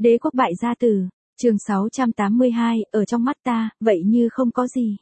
Đế quốc bại gia tử, chương 682, ở trong mắt ta, vậy như không có gì.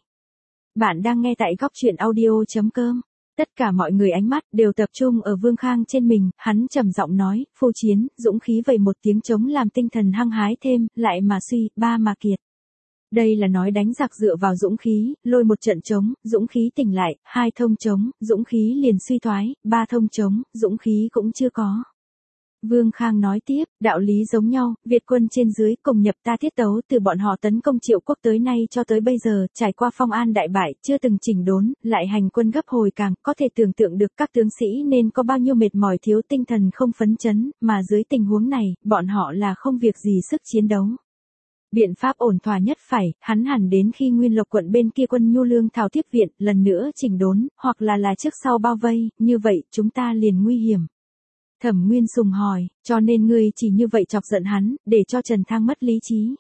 Bạn đang nghe tại góc truyện audio.com. Tất cả mọi người ánh mắt đều tập trung ở Vương Khang trên mình, hắn trầm giọng nói, phu chiến, dũng khí vẩy một tiếng trống làm tinh thần hăng hái thêm, lại mà suy, ba mà kiệt. Đây là nói đánh giặc dựa vào dũng khí, lôi một trận trống, dũng khí tỉnh lại, hai thông trống, dũng khí liền suy thoái, ba thông trống, dũng khí cũng chưa có. Vương Khang nói tiếp, đạo lý giống nhau, Việt quân trên dưới cùng nhập ta tiết tấu từ bọn họ tấn công Triệu quốc tới nay cho tới bây giờ, trải qua Phong An đại bại, chưa từng chỉnh đốn, lại hành quân gấp hồi càng, có thể tưởng tượng được các tướng sĩ nên có bao nhiêu mệt mỏi thiếu tinh thần không phấn chấn, mà dưới tình huống này, bọn họ là không việc gì sức chiến đấu. Biện pháp ổn thỏa nhất phải, hắn hẳn đến khi Nguyên Lộc quận bên kia quân nhu lương thảo tiếp viện, lần nữa chỉnh đốn, hoặc là trước sau bao vây, như vậy, chúng ta liền nguy hiểm. Thẩm Nguyên Sùng hỏi, cho nên ngươi chỉ như vậy chọc giận hắn, để cho Trần Thang mất lý trí.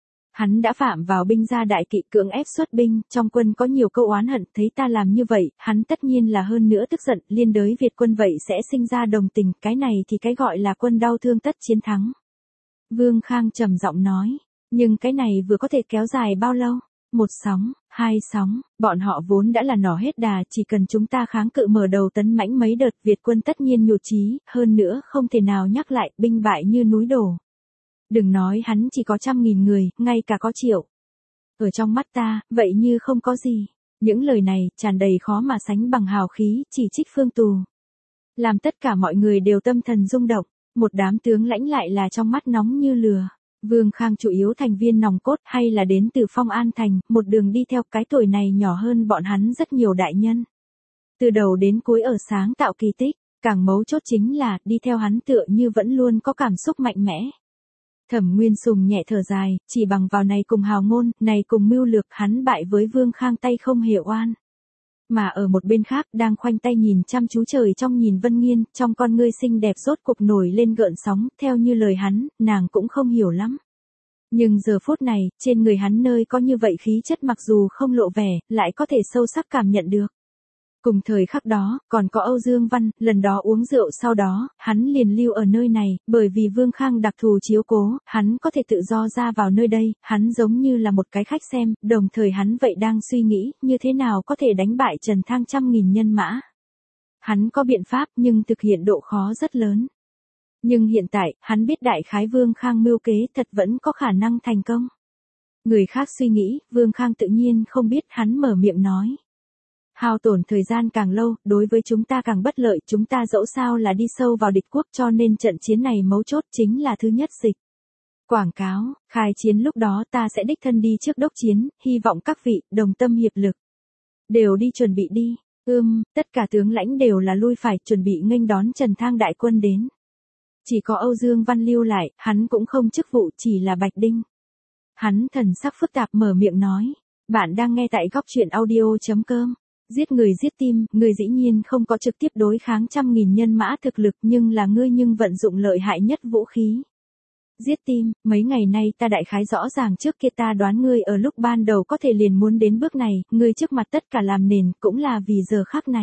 Hắn đã phạm vào binh gia đại kỵ cưỡng ép xuất binh, trong quân có nhiều câu oán hận, thấy ta làm như vậy, hắn tất nhiên là hơn nữa tức giận, liên đới Việt quân vậy sẽ sinh ra đồng tình, cái này thì cái gọi là quân đau thương tất chiến thắng. Vương Khang trầm giọng nói, nhưng cái này vừa có thể kéo dài bao lâu? Một sóng, hai sóng, bọn họ vốn đã là nỏ hết đà, chỉ cần chúng ta kháng cự mở đầu tấn mãnh mấy đợt Việt quân tất nhiên nhụt chí, hơn nữa không thể nào nhắc lại, binh bại như núi đổ. Đừng nói hắn chỉ có 100.000 người, ngay cả có triệu. Ở trong mắt ta, vậy như không có gì. Những lời này, tràn đầy khó mà sánh bằng hào khí, chỉ trích Phương Tù. Làm tất cả mọi người đều tâm thần rung động, một đám tướng lãnh lại là trong mắt nóng như lửa. Vương Khang chủ yếu thành viên nòng cốt hay là đến từ Phong An Thành, một đường đi theo cái tuổi này nhỏ hơn bọn hắn rất nhiều đại nhân. Từ đầu đến cuối ở sáng tạo kỳ tích, càng mấu chốt chính là đi theo hắn tựa như vẫn luôn có cảm xúc mạnh mẽ. Thẩm Nguyên Sùng nhẹ thở dài, chỉ bằng vào này cùng hào ngôn, này cùng mưu lược hắn bại với Vương Khang tay không hề oan. Mà ở một bên khác đang khoanh tay nhìn chăm chú trời trong nhìn Vân Nghiên, trong con ngươi xinh đẹp rốt cuộc nổi lên gợn sóng, theo như lời hắn, nàng cũng không hiểu lắm. Nhưng giờ phút này, trên người hắn nơi có như vậy khí chất mặc dù không lộ vẻ, lại có thể sâu sắc cảm nhận được. Cùng thời khắc đó, còn có Âu Dương Văn, lần đó uống rượu sau đó, hắn liền lưu ở nơi này, bởi vì Vương Khang đặc thù chiếu cố, hắn có thể tự do ra vào nơi đây, hắn giống như là một cái khách xem, đồng thời hắn vậy đang suy nghĩ, như thế nào có thể đánh bại Trần Thang 100.000 nhân mã. Hắn có biện pháp nhưng thực hiện độ khó rất lớn. Nhưng hiện tại, hắn biết đại khái Vương Khang mưu kế thật vẫn có khả năng thành công. Người khác suy nghĩ, Vương Khang tự nhiên không biết, hắn mở miệng nói. Hao tổn thời gian càng lâu, đối với chúng ta càng bất lợi, chúng ta dẫu sao là đi sâu vào địch quốc cho nên trận chiến này mấu chốt chính là thứ nhất dịch. Quảng cáo, khai chiến lúc đó ta sẽ đích thân đi trước đốc chiến, hy vọng các vị, đồng tâm hiệp lực. Đều đi chuẩn bị đi, tất cả tướng lãnh đều là lui phải chuẩn bị nghênh đón Trần Thang đại quân đến. Chỉ có Âu Dương Văn lưu lại, hắn cũng không chức vụ chỉ là Bạch Đinh. Hắn thần sắc phức tạp mở miệng nói, bạn đang nghe tại góc truyện audio.com. Giết người giết tim, người dĩ nhiên không có trực tiếp đối kháng 100.000 nhân mã thực lực nhưng là ngươi nhưng vận dụng lợi hại nhất vũ khí. Giết tim, mấy ngày nay ta đại khái rõ ràng trước kia ta đoán ngươi ở lúc ban đầu có thể liền muốn đến bước này, ngươi trước mặt tất cả làm nền cũng là vì giờ khắc này.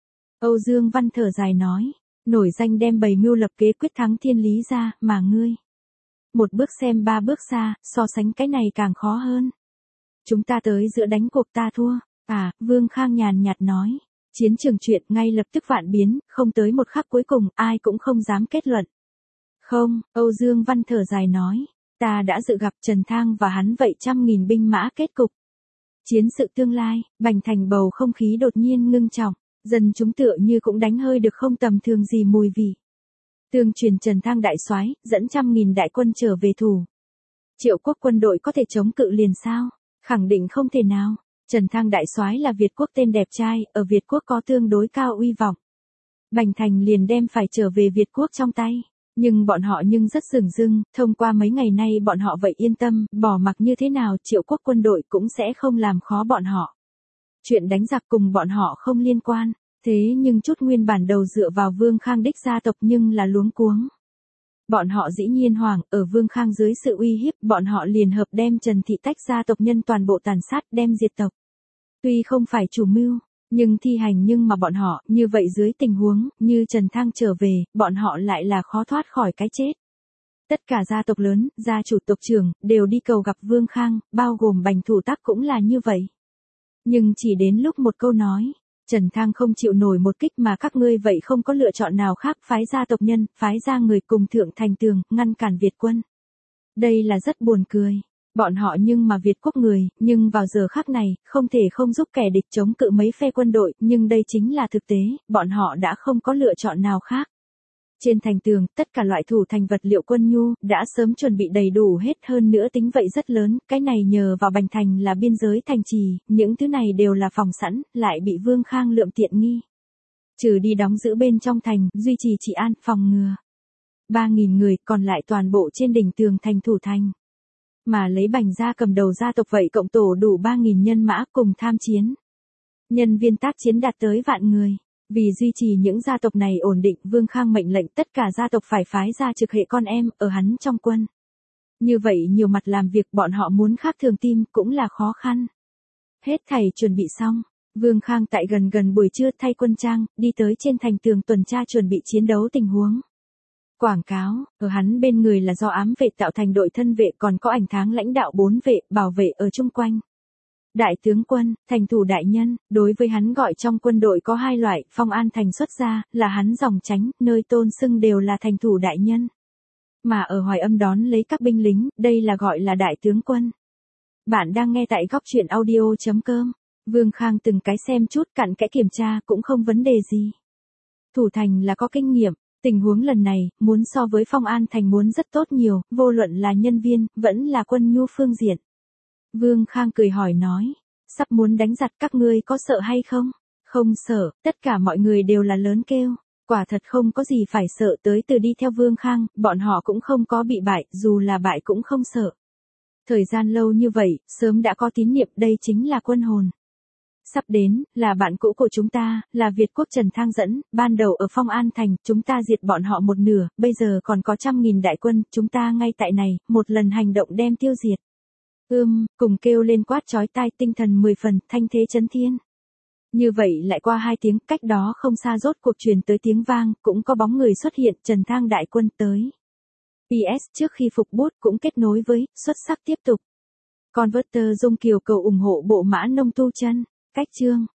Âu Dương Văn thở dài nói, nổi danh đem bày mưu lập kế quyết thắng thiên lý ra, mà ngươi. Một bước xem ba bước xa, so sánh cái này càng khó hơn. Chúng ta tới giữa đánh cuộc ta thua. Vương Khang nhàn nhạt nói, chiến trường chuyện ngay lập tức vạn biến, không tới một khắc cuối cùng, ai cũng không dám kết luận. Không, Âu Dương Văn thở dài nói, ta đã dự gặp Trần Thang và hắn vậy 100.000 binh mã kết cục. Chiến sự tương lai, Bành Thành bầu không khí đột nhiên ngưng trọng, dân chúng tựa như cũng đánh hơi được không tầm thường gì mùi vị. Tương truyền Trần Thang đại soái dẫn 100.000 đại quân trở về thủ. Triệu quốc quân đội có thể chống cự liền sao? Khẳng định không thể nào. Trần Thang đại soái là Việt quốc tên đẹp trai, ở Việt quốc có tương đối cao uy vọng. Bành Thành liền đem phải trở về Việt quốc trong tay. Nhưng bọn họ rất dửng dưng, thông qua mấy ngày nay bọn họ vậy yên tâm, bỏ mặc như thế nào Triệu quốc quân đội cũng sẽ không làm khó bọn họ. Chuyện đánh giặc cùng bọn họ không liên quan, thế nhưng chút nguyên bản đầu dựa vào Vương Khang đích gia tộc nhưng là luống cuống. Bọn họ dĩ nhiên hoảng, ở Vương Khang dưới sự uy hiếp, bọn họ liền hợp đem Trần Thị tách gia tộc nhân toàn bộ tàn sát đem diệt tộc. Tuy không phải chủ mưu, nhưng thi hành nhưng mà bọn họ, như vậy dưới tình huống, như Trần Thang trở về, bọn họ lại là khó thoát khỏi cái chết. Tất cả gia tộc lớn, gia chủ tộc trưởng, đều đi cầu gặp Vương Khang, bao gồm Bành Thủ Tắc cũng là như vậy. Nhưng chỉ đến lúc một câu nói, Trần Thang không chịu nổi một kích mà các ngươi vậy không có lựa chọn nào khác, phái gia tộc nhân, phái ra người cùng thượng thành tường, ngăn cản Việt quân. Đây là rất buồn cười. Bọn họ nhưng mà Việt quốc người, nhưng vào giờ khắc này, không thể không giúp kẻ địch chống cự mấy phe quân đội, nhưng đây chính là thực tế, bọn họ đã không có lựa chọn nào khác. Trên thành tường, tất cả loại thủ thành vật liệu quân nhu, đã sớm chuẩn bị đầy đủ hết, hơn nữa tính vậy rất lớn, cái này nhờ vào Bành Thành là biên giới thành trì, những thứ này đều là phòng sẵn, lại bị Vương Khang lượm tiện nghi. Trừ đi đóng giữ bên trong thành, duy trì trị an, phòng ngừa. 3.000 người, còn lại toàn bộ trên đỉnh tường thành thủ thành. Mà lấy Bành gia cầm đầu gia tộc vậy cộng tổ đủ 3.000 nhân mã cùng tham chiến. Nhân viên tác chiến đạt tới vạn người. Vì duy trì những gia tộc này ổn định, Vương Khang mệnh lệnh tất cả gia tộc phải phái ra trực hệ con em ở hắn trong quân. Như vậy nhiều mặt làm việc bọn họ muốn khác thường tim cũng là khó khăn. Hết thảy chuẩn bị xong, Vương Khang tại gần buổi trưa thay quân trang, đi tới trên thành tường tuần tra chuẩn bị chiến đấu tình huống. Quảng cáo, ở hắn bên người là do ám vệ tạo thành đội thân vệ, còn có ảnh tháng lãnh đạo 4 vệ, bảo vệ ở chung quanh. Đại tướng quân, thành thủ đại nhân, đối với hắn gọi trong quân đội có 2 loại, Phong An Thành xuất ra, là hắn dòng tránh, nơi tôn xưng đều là thành thủ đại nhân. Mà ở Hoài Âm đón lấy các binh lính, đây là gọi là đại tướng quân. Bạn đang nghe tại góc truyện audio.com. Vương Khang từng cái xem chút cặn kẽ kiểm tra cũng không vấn đề gì. Thủ thành là có kinh nghiệm, tình huống lần này, muốn so với Phong An Thành muốn rất tốt nhiều, vô luận là nhân viên, vẫn là quân nhu phương diện. Vương Khang cười hỏi nói, sắp muốn đánh giặc các ngươi có sợ hay không? Không sợ, tất cả mọi người đều là lớn kêu, quả thật không có gì phải sợ, tới từ đi theo Vương Khang, bọn họ cũng không có bị bại, dù là bại cũng không sợ. Thời gian lâu như vậy, sớm đã có tín niệm, đây chính là quân hồn. Sắp đến, là bạn cũ của chúng ta, là Việt quốc Trần Thang dẫn, ban đầu ở Phong An Thành, chúng ta diệt bọn họ một nửa, bây giờ còn có 100.000 đại quân, chúng ta ngay tại này, một lần hành động đem tiêu diệt. Cùng kêu lên quát chói tai, tinh thần 10 phần, thanh thế chấn thiên. Như vậy lại qua 2 tiếng, cách đó không xa rốt cuộc truyền tới tiếng vang, cũng có bóng người xuất hiện, Trần Thang đại quân tới. PS trước khi phục bút cũng kết nối với, xuất sắc tiếp tục. Converter Dung Kiều cầu ủng hộ bộ mã nông tu chân, cách chương.